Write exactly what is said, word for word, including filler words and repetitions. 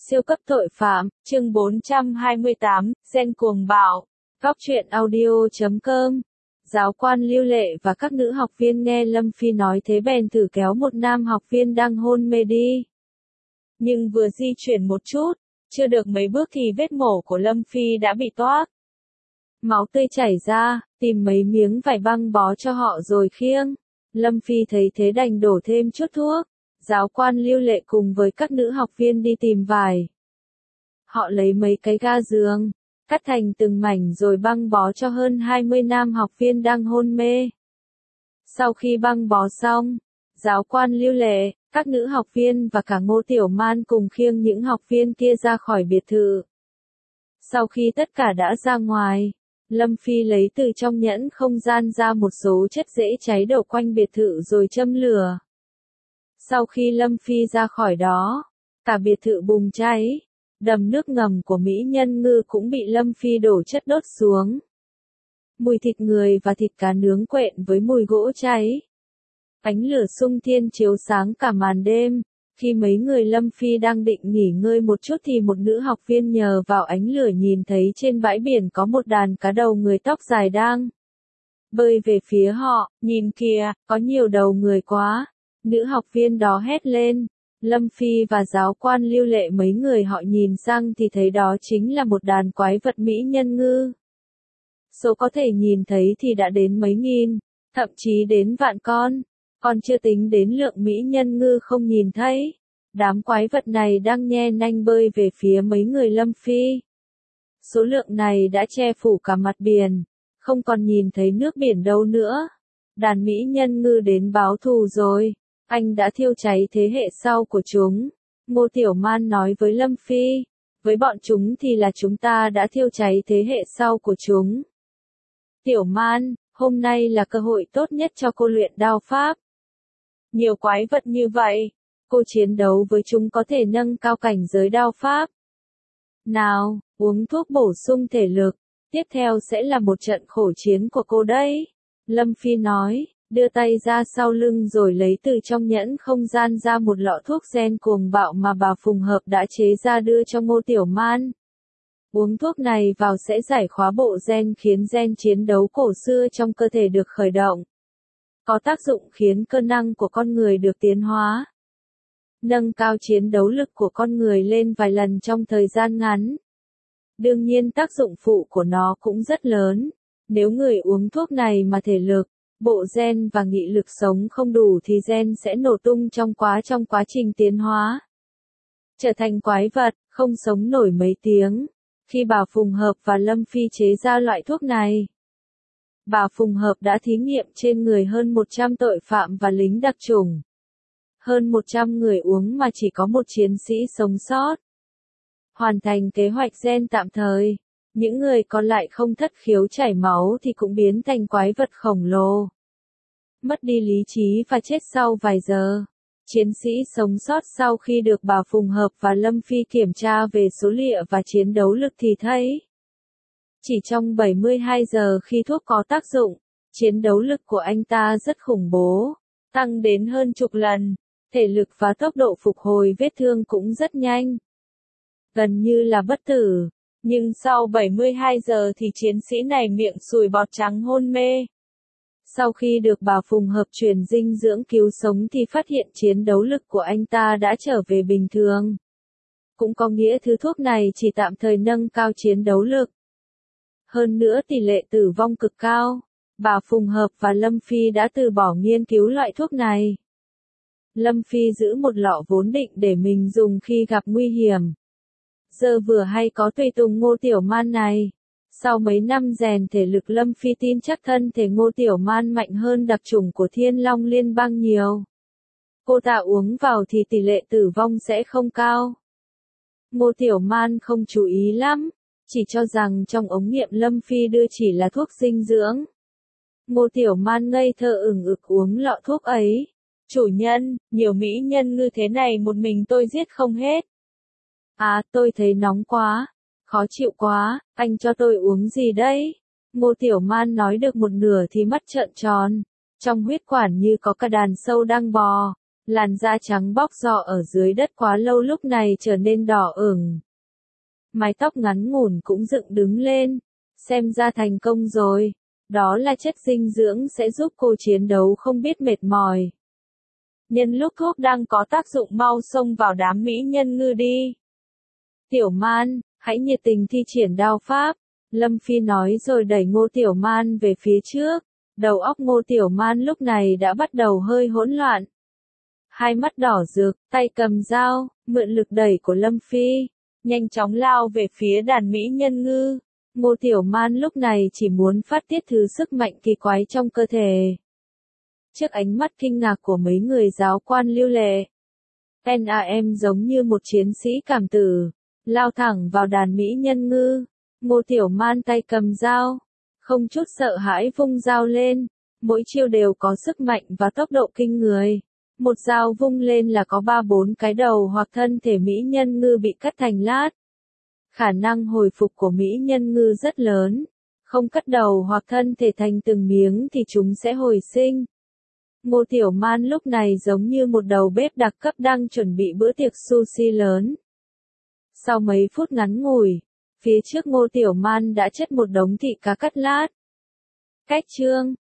Siêu cấp tội phạm, chương bốn trăm hai mươi tám, Gen cuồng bạo. Góc truyện audio chấm com. Giáo quan Lưu Lệ và các nữ học viên nghe Lâm Phi nói thế bèn thử kéo một nam học viên đang hôn mê đi. Nhưng vừa di chuyển một chút, chưa được mấy bước thì vết mổ của Lâm Phi đã bị toác. Máu tươi chảy ra, tìm mấy miếng vải băng bó cho họ rồi khiêng. Lâm Phi thấy thế đành đổ thêm chút thuốc. Giáo quan Lưu Lệ cùng với các nữ học viên đi tìm vải. Họ lấy mấy cái ga giường, cắt thành từng mảnh rồi băng bó cho hơn hai mươi nam học viên đang hôn mê. Sau khi băng bó xong, giáo quan Lưu Lệ, các nữ học viên và cả Ngô Tiểu Man cùng khiêng những học viên kia ra khỏi biệt thự. Sau khi tất cả đã ra ngoài, Lâm Phi lấy từ trong nhẫn không gian ra một số chất dễ cháy đổ quanh biệt thự rồi châm lửa. Sau khi Lâm Phi ra khỏi đó, cả biệt thự bùng cháy, đầm nước ngầm của Mỹ Nhân Ngư cũng bị Lâm Phi đổ chất đốt xuống. Mùi thịt người và thịt cá nướng quện với mùi gỗ cháy. Ánh lửa sung thiên chiếu sáng cả màn đêm, khi mấy người Lâm Phi đang định nghỉ ngơi một chút thì một nữ học viên nhờ vào ánh lửa nhìn thấy trên bãi biển có một đàn cá đầu người tóc dài đang bơi về phía họ, nhìn kìa, có nhiều đầu người quá. Nữ học viên đó hét lên. Lâm Phi và giáo quan Lưu Lệ mấy người họ nhìn sang thì thấy đó chính là một đàn quái vật Mỹ Nhân Ngư. Số có thể nhìn thấy thì đã đến mấy nghìn, thậm chí đến vạn con, còn chưa tính đến lượng Mỹ Nhân Ngư không nhìn thấy. Đám quái vật này đang nhe nanh bơi về phía mấy người Lâm Phi. Số lượng này đã che phủ cả mặt biển, không còn nhìn thấy nước biển đâu nữa. Đàn Mỹ Nhân Ngư đến báo thù rồi. Anh đã thiêu cháy thế hệ sau của chúng. Ngô Tiểu Man nói với Lâm Phi. Với bọn chúng thì là chúng ta đã thiêu cháy thế hệ sau của chúng. Tiểu Man, hôm nay là cơ hội tốt nhất cho cô luyện đao pháp. Nhiều quái vật như vậy, cô chiến đấu với chúng có thể nâng cao cảnh giới đao pháp. Nào, uống thuốc bổ sung thể lực. Tiếp theo sẽ là một trận khổ chiến của cô đấy. Lâm Phi nói. Đưa tay ra sau lưng rồi lấy từ trong nhẫn không gian ra một lọ thuốc gen cuồng bạo mà bà Phùng Hợp đã chế ra đưa cho Ngô Tiểu Man. Uống thuốc này vào sẽ giải khóa bộ gen khiến gen chiến đấu cổ xưa trong cơ thể được khởi động. Có tác dụng khiến cơ năng của con người được tiến hóa. Nâng cao chiến đấu lực của con người lên vài lần trong thời gian ngắn. Đương nhiên tác dụng phụ của nó cũng rất lớn. Nếu người uống thuốc này mà thể lực, bộ gen và nghị lực sống không đủ thì gen sẽ nổ tung trong quá trong quá trình tiến hóa. Trở thành quái vật, không sống nổi mấy tiếng. Khi bà Phùng Hợp và Lâm Phi chế ra loại thuốc này, bà Phùng Hợp đã thí nghiệm trên người hơn một trăm tội phạm và lính đặc chủng. Hơn một trăm người uống mà chỉ có một chiến sĩ sống sót. Hoàn thành kế hoạch gen tạm thời. Những người còn lại không thất khiếu chảy máu thì cũng biến thành quái vật khổng lồ. Mất đi lý trí và chết sau vài giờ. Chiến sĩ sống sót sau khi được bà Phùng Hợp và Lâm Phi kiểm tra về số liệu và chiến đấu lực thì thấy. Chỉ trong bảy mươi hai giờ khi thuốc có tác dụng, chiến đấu lực của anh ta rất khủng bố, tăng đến hơn chục lần. Thể lực và tốc độ phục hồi vết thương cũng rất nhanh. Gần như là bất tử. Nhưng sau bảy mươi hai giờ thì chiến sĩ này miệng sùi bọt trắng hôn mê. Sau khi được bà Phùng Hợp truyền dinh dưỡng cứu sống thì phát hiện chiến đấu lực của anh ta đã trở về bình thường. Cũng có nghĩa thứ thuốc này chỉ tạm thời nâng cao chiến đấu lực. Hơn nữa tỷ lệ tử vong cực cao. Bà Phùng Hợp và Lâm Phi đã từ bỏ nghiên cứu loại thuốc này. Lâm Phi giữ một lọ vốn định để mình dùng khi gặp nguy hiểm. Giờ vừa hay có tùy tùng Ngô Tiểu Man này. Sau mấy năm rèn thể lực Lâm Phi tin chắc thân thể Ngô Tiểu Man mạnh hơn đặc chủng của Thiên Long Liên bang nhiều. Cô ta uống vào thì tỷ lệ tử vong sẽ không cao. Ngô Tiểu Man không chú ý lắm, chỉ cho rằng trong ống nghiệm Lâm Phi đưa chỉ là thuốc dinh dưỡng. Ngô Tiểu Man ngây thơ ửng ực uống lọ thuốc ấy. Chủ nhân, nhiều Mỹ Nhân Ngư thế này một mình tôi giết không hết. À, tôi thấy nóng quá, khó chịu quá, anh cho tôi uống gì đấy? Ngô Tiểu Man nói được một nửa thì mắt trợn tròn, trong huyết quản như có cả đàn sâu đang bò. Làn da trắng bóc rọ ở dưới đất quá lâu lúc này trở nên đỏ ửng. Mái tóc ngắn ngủn cũng dựng đứng lên. Xem ra thành công rồi. Đó là chất dinh dưỡng sẽ giúp cô chiến đấu không biết mệt mỏi. Nhân lúc thuốc đang có tác dụng mau xông vào đám mỹ nhân ngư đi. Tiểu Man, hãy nhiệt tình thi triển đao pháp. Lâm Phi nói rồi đẩy Ngô Tiểu Man về phía trước. Đầu óc Ngô Tiểu Man lúc này đã bắt đầu hơi hỗn loạn. Hai mắt đỏ rực, tay cầm dao, mượn lực đẩy của Lâm Phi. Nhanh chóng lao về phía đàn mỹ nhân ngư. Ngô Tiểu Man lúc này chỉ muốn phát tiết thứ sức mạnh kỳ quái trong cơ thể. Trước ánh mắt kinh ngạc của mấy người giáo quan Lưu Lệ, Nam giống như một chiến sĩ cảm tử, lao thẳng vào đàn mỹ nhân ngư. Ngô Tiểu Man tay cầm dao, không chút sợ hãi vung dao lên, mỗi chiêu đều có sức mạnh và tốc độ kinh người. Một dao vung lên là có ba bốn cái đầu hoặc thân thể mỹ nhân ngư bị cắt thành lát. Khả năng hồi phục của mỹ nhân ngư rất lớn, không cắt đầu hoặc thân thể thành từng miếng thì chúng sẽ hồi sinh. Ngô Tiểu Man lúc này giống như một đầu bếp đặc cấp đang chuẩn bị bữa tiệc sushi lớn. Sau mấy phút ngắn ngủi, phía trước Ngô Tiểu Man đã chất một đống thịt cá cắt lát. Cách chương